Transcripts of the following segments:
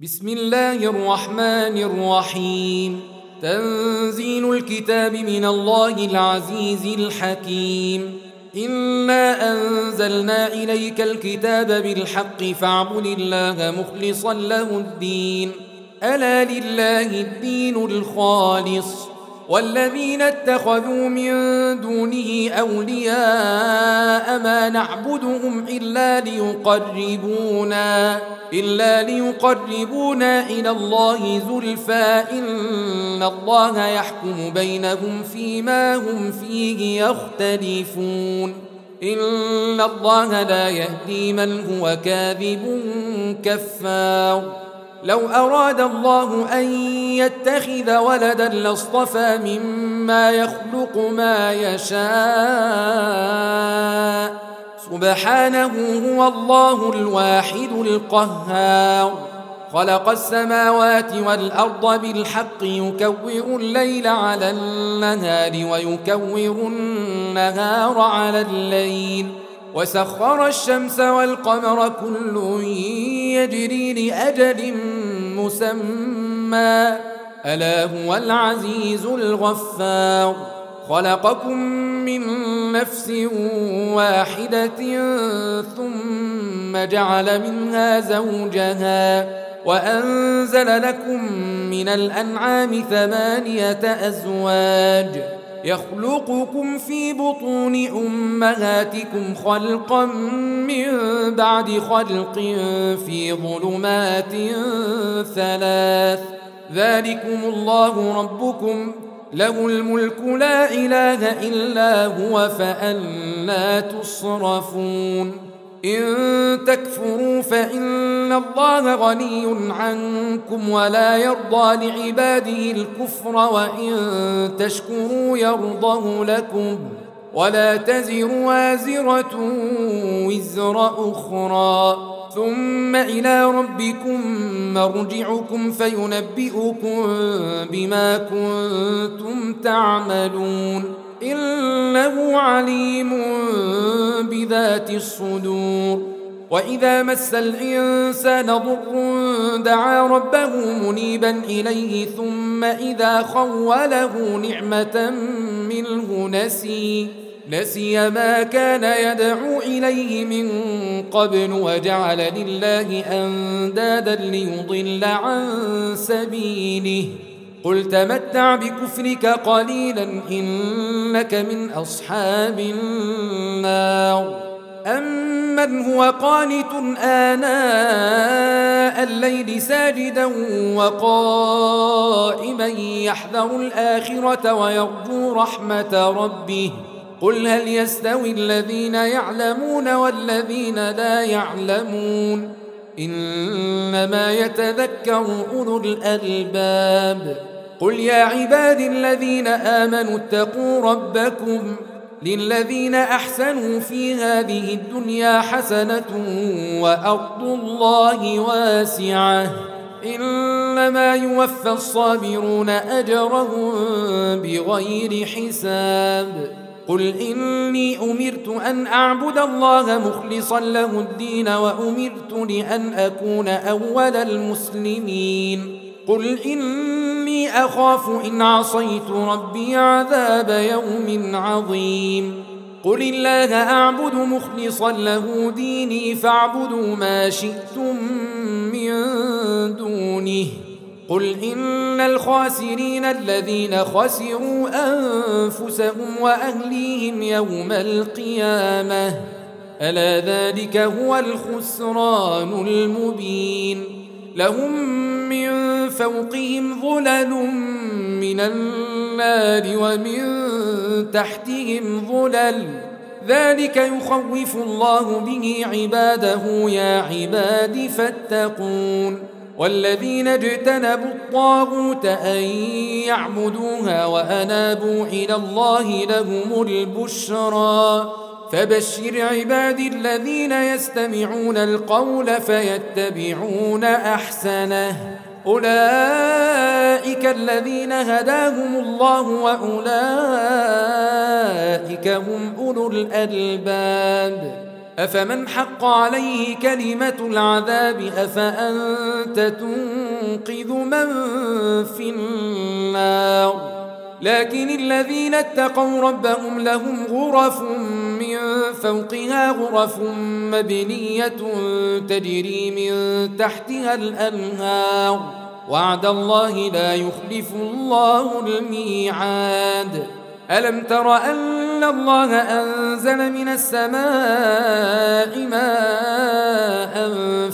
بسم الله الرحمن الرحيم. تنزيل الكتاب من الله العزيز الحكيم. إنا أنزلنا إليك الكتاب بالحق فاعبد الله مخلصا له الدين. ألا لله الدين الخالص والذين اتخذوا من دونه أولياء ما نعبدهم إلا ليقربونا إلى الله زلفى إن الله يحكم بينهم فيما هم فيه يختلفون. إن الله لا يهدي من هو كاذب كفار. لو أراد الله أن يتخذ ولدا لاصطفى مما يخلق ما يشاء سبحانه هو الله الواحد القهار. خلق السماوات والأرض بالحق يكور الليل على النهار ويكور النهار على الليل وسخر الشمس والقمر كل يجري لأجل مسمى ألا هو العزيز الغفار. خلقكم من نفس واحدة ثم جعل منها زوجها وأنزل لكم من الأنعام 8 أزواج يخلقكم في بطون أمهاتكم خلقا من بعد خلق في ظلمات 3 ذلكم الله ربكم له الملك لا إله إلا هو فأنى تصرفون. إن تكفروا فإن الله غني عنكم ولا يرضى لعباده الكفر وإن تشكروا يرضه لكم ولا تزر وازرة وزر أخرى ثم إلى ربكم مرجعكم فينبئكم بما كنتم تعملون إنه عليم بذات الصدور. وإذا مس الإنسان ضر دعا ربه منيبا إليه ثم إذا خوله نعمة منه نسي ما كان يدعو إليه من قبل وجعل لله أندادا ليضل عن سبيله. قل تمتع بكفرك قليلا إنك من أصحاب النار. أمن هو قانت آناء الليل ساجدا وقائما يحذر الآخرة ويرجو رحمة ربه قل هل يستوي الذين يعلمون والذين لا يعلمون إنما يتذكر أولو الألباب. قل يا عبادي الذين آمنوا اتقوا ربكم للذين أحسنوا في هذه الدنيا حسنة وأرض الله واسعة إنما يوفى الصابرون أجرهم بغير حساب. قل إني أمرت أن أعبد الله مخلصا له الدين وأمرت لأن أكون أول المسلمين. قل إني أخاف إن عصيت ربي عذاب يوم عظيم. قل الله أعبد مخلصا له ديني فاعبدوا ما شئتم من دونه. قل إن الخاسرين الذين خسروا أنفسهم وأهليهم يوم القيامة ألا ذلك هو الخسران المبين. لهم من فوقهم ظلل من النار ومن تحتهم ظلل ذلك يخوف الله به عباده يا عباد فاتقون. والذين اجتنبوا الطاغوت أن يعبدوها وأنابوا إلى الله لهم البشرى فبشر عبادي الذين يستمعون القول فيتبعون أحسنه أولئك الذين هداهم الله وأولئك هم أولو الألباب. أفمن حق عليه كلمة العذاب أفأنت تنقذ من في النار لكن الذين اتقوا ربهم لهم غرف من فوقها غرف مبنية تجري من تحتها الأنهار وعد الله لا يخلف الله الميعاد ألم تر أن الله أنزل من السماء ماء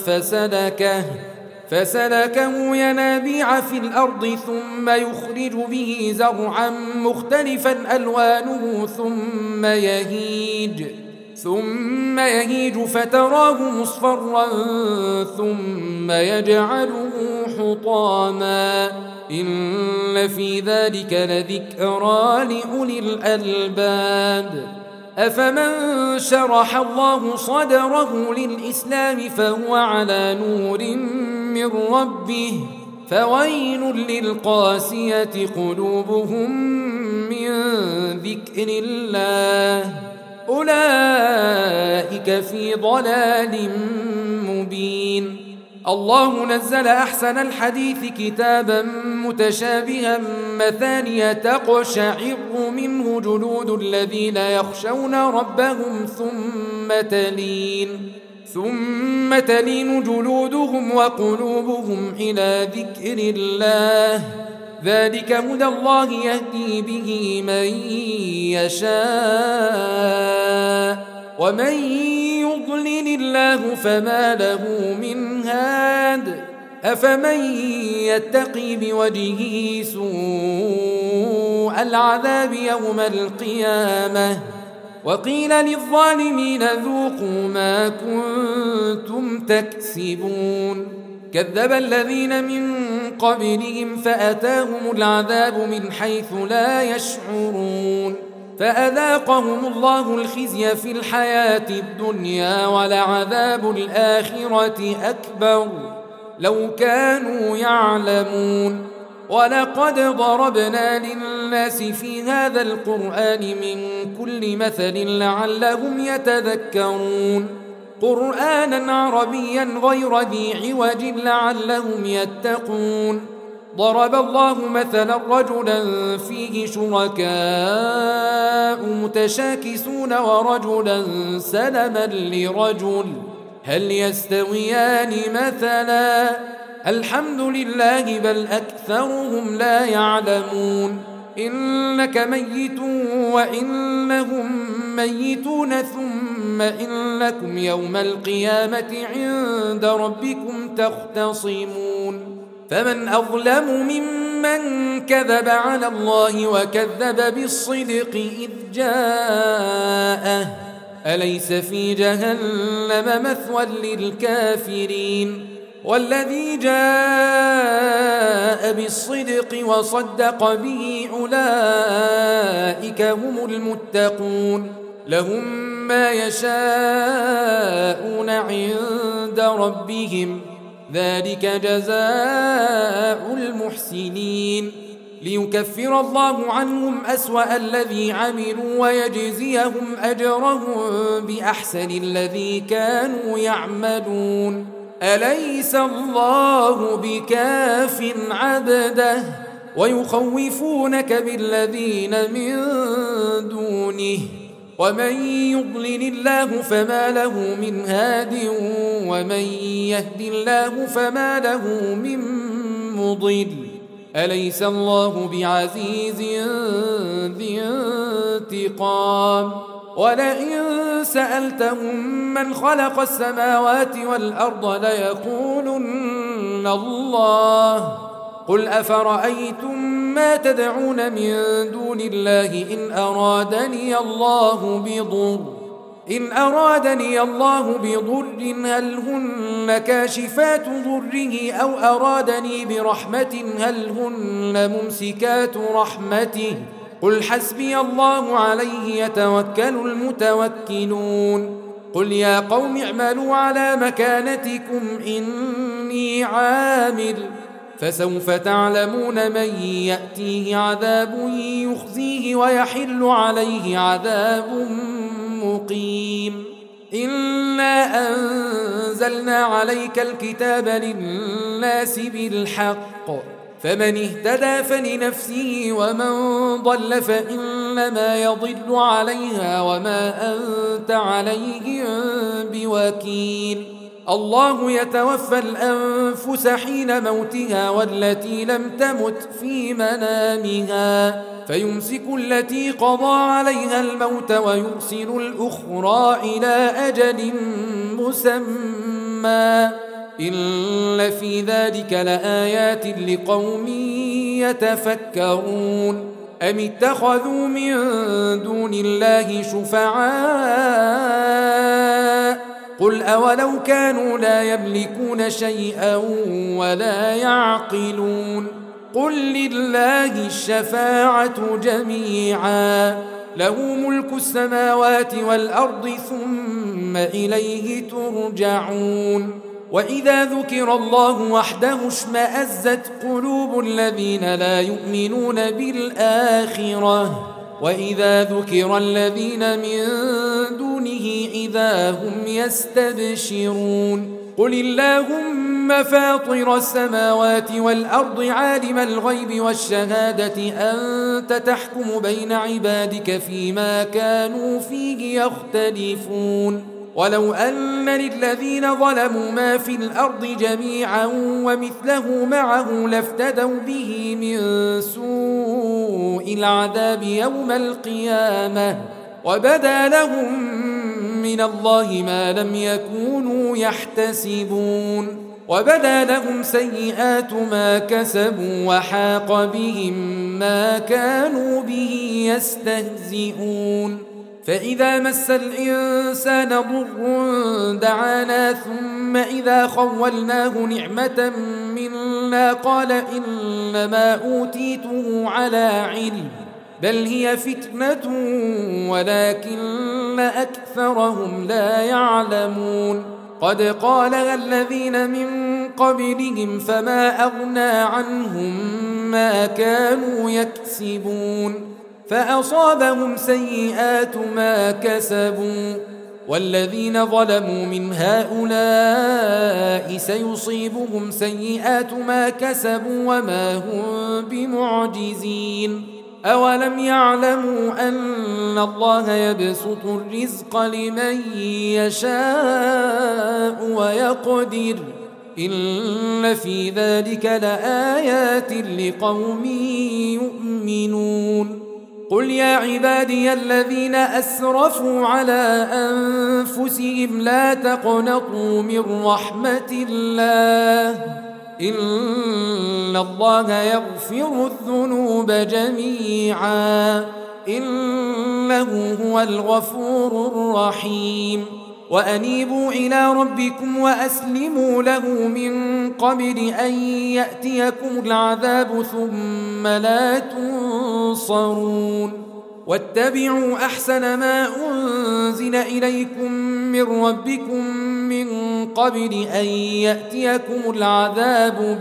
فسلكه ينابيع في الأرض ثم يخرج به زرعا مختلفا ألوانه ثم يهيج فتراه مصفرا ثم يجعله حطاما إن في ذلك لذكرى لأولي الألباب أفمن شرح الله صدره للإسلام فهو على نور من ربه فويل للقاسية قلوبهم من ذكر الله أولئك في ضلال مبين الله نزل أحسن الحديث كتابا متشابها مثانية تقشعر منه جلود الذين يخشون ربهم ثم تلين جلودهم وقلوبهم إلى ذكر الله ذلك هدى الله يهدي به من يشاء ومن يضلل الله فما له من هاد أفمن يتقي بوجهه سوء العذاب يوم القيامة وقيل للظالمين ذوقوا ما كنتم تكسبون كذب الذين من قبلهم فأتاهم العذاب من حيث لا يشعرون فأذاقهم الله الخزي في الحياة الدنيا ولعذاب الآخرة أكبر لو كانوا يعلمون ولقد ضربنا للناس في هذا القرآن من كل مثل لعلهم يتذكرون قرآنا عربيا غير ذي عوج لعلهم يتقون ضرب الله مثلا رجلا فيه شركاء متشاكسون ورجلا سلما لرجل هل يستويان مثلا الحمد لله بل أكثرهم لا يعلمون إنك ميت وإنهم ميتون ثم إنكم يوم القيامة عند ربكم تختصمون فمن أظلم ممن كذب على الله وكذب بالصدق إذ جاءه أليس في جهنم مثوى للكافرين والذي جاء بالصدق وصدق به أولئك هم المتقون لهم ما يشاءون عند ربهم ذلك جزاء المحسنين ليكفر الله عنهم أسوأ الذي عملوا ويجزيهم أجرهم بأحسن الذي كانوا يعملون أليس الله بكاف عبده ويخوفونك بالذين من دونه ومن يضلل الله فما له من هاد ومن يهد الله فما له من مضل أليس الله بعزيز ذي انتقام ولئن سألتهم من خلق السماوات والأرض ليقولن الله قل أفرأيتم ما تدعون من دون الله إن أرادني الله بضر هل هن كاشفات ضره أو أرادني برحمة هل هن ممسكات رحمته قل حسبي الله عليه يتوكل المتوكلون قل يا قوم اعملوا على مكانتكم إني عامل فسوف تعلمون من يأتيه عذاب يخزيه ويحل عليه عذاب مقيم إنا أنزلنا عليك الكتاب للناس بالحق فمن اهتدى فلنفسه ومن ضل فإنما يضل عليها وما أنت عليهم بوكيل الله يتوفى الأنفس حين موتها والتي لم تمت في منامها فيمسك التي قضى عليها الموت ويرسل الأخرى إلى أجل مسمى إن في ذلك لآيات لقوم يتفكرون أم اتخذوا من دون الله شفعاء قل أولو كانوا لا يملكون شيئا ولا يعقلون قل لله الشفاعة جميعا له ملك السماوات والأرض ثم إليه ترجعون وإذا ذكر الله وحده اشمأزت قلوب الذين لا يؤمنون بالآخرة وإذا ذكر الذين من دونه إذا هم يستبشرون قل اللهم فاطر السماوات والأرض عالم الغيب والشهادة أنت تحكم بين عبادك فيما كانوا فيه يختلفون ولو أن للذين ظلموا ما في الأرض جميعا ومثله معه لافتدوا به من سوء العذاب يوم القيامة وبدا لهم من الله ما لم يكونوا يحتسبون وبدا لهم سيئات ما كسبوا وحاق بهم ما كانوا به يستهزئون فإذا مس الإنسان ضر دعانا ثم إذا خولناه نعمة منا قال إنما أوتيته على علم بل هي فتنة ولكن أكثرهم لا يعلمون قد قالها الذين من قبلهم فما أغنى عنهم ما كانوا يكسبون فأصابهم سيئات ما كسبوا والذين ظلموا من هؤلاء سيصيبهم سيئات ما كسبوا وما هم بمعجزين أولم يعلموا أن الله يبسط الرزق لمن يشاء ويقدر إن في ذلك لآيات لقوم يؤمنون قل يا عبادي الذين أسرفوا على أنفسهم لا تقنطوا من رحمة الله إن الله يغفر الذنوب جميعا إنه هو الغفور الرحيم وأنيبوا إلى ربكم وأسلموا له من قبل أن يأتيكم العذاب ثم لا تنصرون واتبعوا أحسن ما أنزل إليكم من ربكم من قبل أن يأتيكم العذاب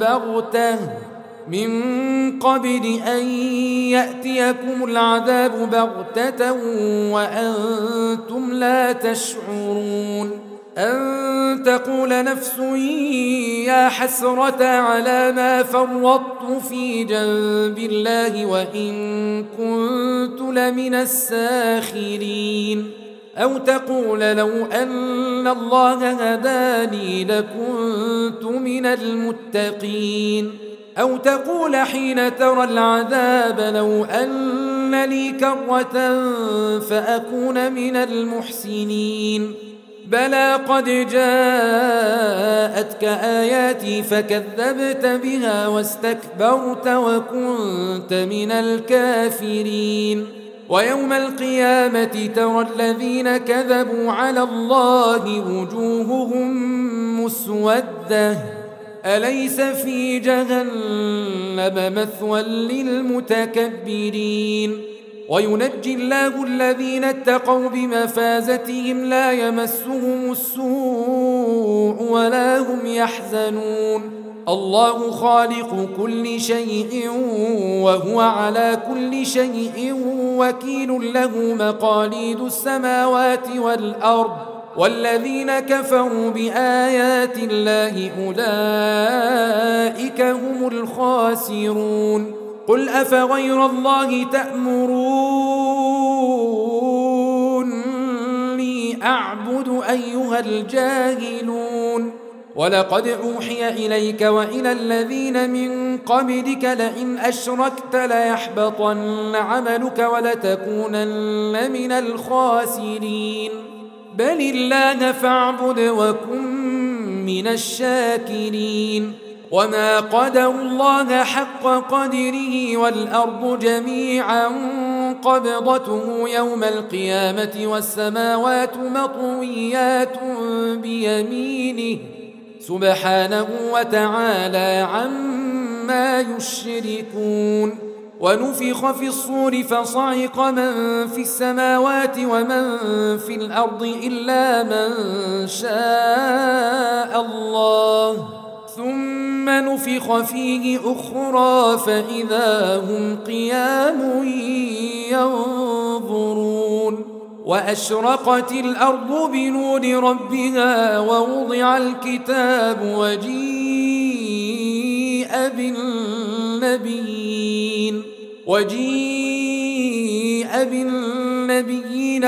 بغتة وأنتم لا تشعرون أن تقول نفس يا حسرة على ما فرطت في جنب الله وإن كنت لمن الساخرين أو تقول لو أن الله هداني لكنت من المتقين أو تقول حين ترى العذاب لو أن لي كرة فأكون من المحسنين بلى قد جاءتك آياتي فكذبت بها واستكبرت وكنت من الكافرين ويوم القيامة ترى الذين كذبوا على الله وجوههم مسودة أليس في جهنم مثوى للمتكبرين وينجي الله الذين اتقوا بمفازتهم لا يمسهم السوء ولا هم يحزنون الله خالق كل شيء وهو على كل شيء وكيل له مقاليد السماوات والأرض والذين كفروا بآيات الله أولئك هم الخاسرون قل أفغير الله تأمروني أعبد أيها الجاهلون ولقد أوحي إليك وإلى الذين من قبلك لئن أشركت ليحبطن عملك ولتكونن من الخاسرين بل الله فاعبد وكن من الشاكرين وما قدروا الله حق قدره والأرض جميعا قبضته يوم القيامة والسماوات مطويات بيمينه سبحانه وتعالى عما يشركون ونفخ في الصور فصعق من في السماوات ومن في الأرض إلا من شاء الله ثم نفخ فيه أخرى فإذا هم قيام ينظرون وأشرقت الأرض بنور ربها ووضع الكتاب وجيء بالنبيين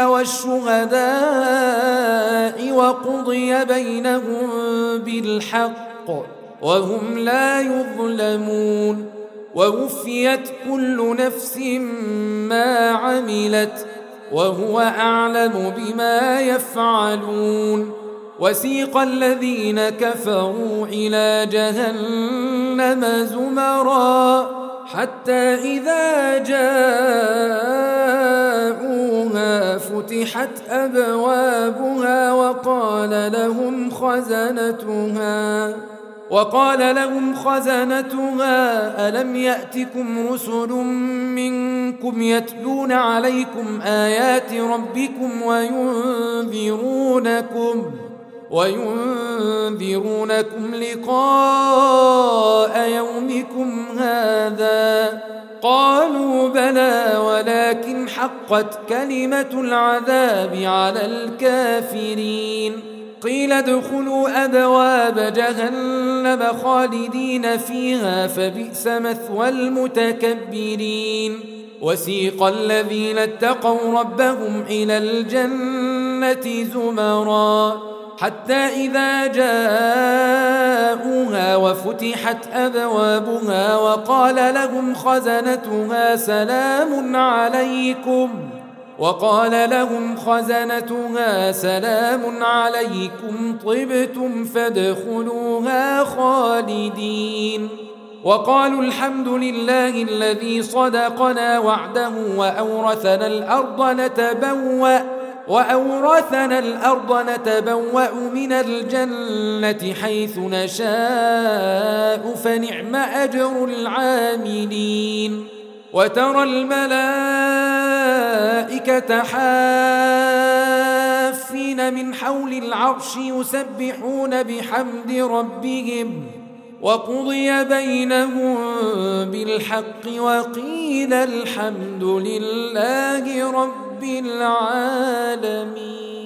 والشهداء وقضي بينهم بالحق وهم لا يظلمون ووفيت كل نفس ما عملت وهو أعلم بما يفعلون وسيق الذين كفروا إلى جهنم زمرا حتى إذا جاءوها فتحت أبوابها وقال لهم خزنتها ألم يأتكم رسل منكم يتلون عليكم آيات ربكم وينذرونكم لقاء يومكم هذا قالوا بلى ولكن حقت كلمة العذاب على الكافرين قيل ادخلوا أبواب جهنم خالدين فيها فبئس مثوى المتكبرين وسيق الذين اتقوا ربهم إلى الجنة زمرا حتى إذا جاءوها وفتحت أبوابها وقال لهم خزنتها سلام عليكم طبتم فادخلوها خالدين وقالوا الحمد لله الذي صدقنا وعده وأورثنا الأرض نتبوأ من الجنة حيث نشاء فنعم أجر العاملين وترى الملائكة حافين من حول العرش يسبحون بحمد ربهم وقضي بينهم بالحق وقيل الحمد لله رب العالمين.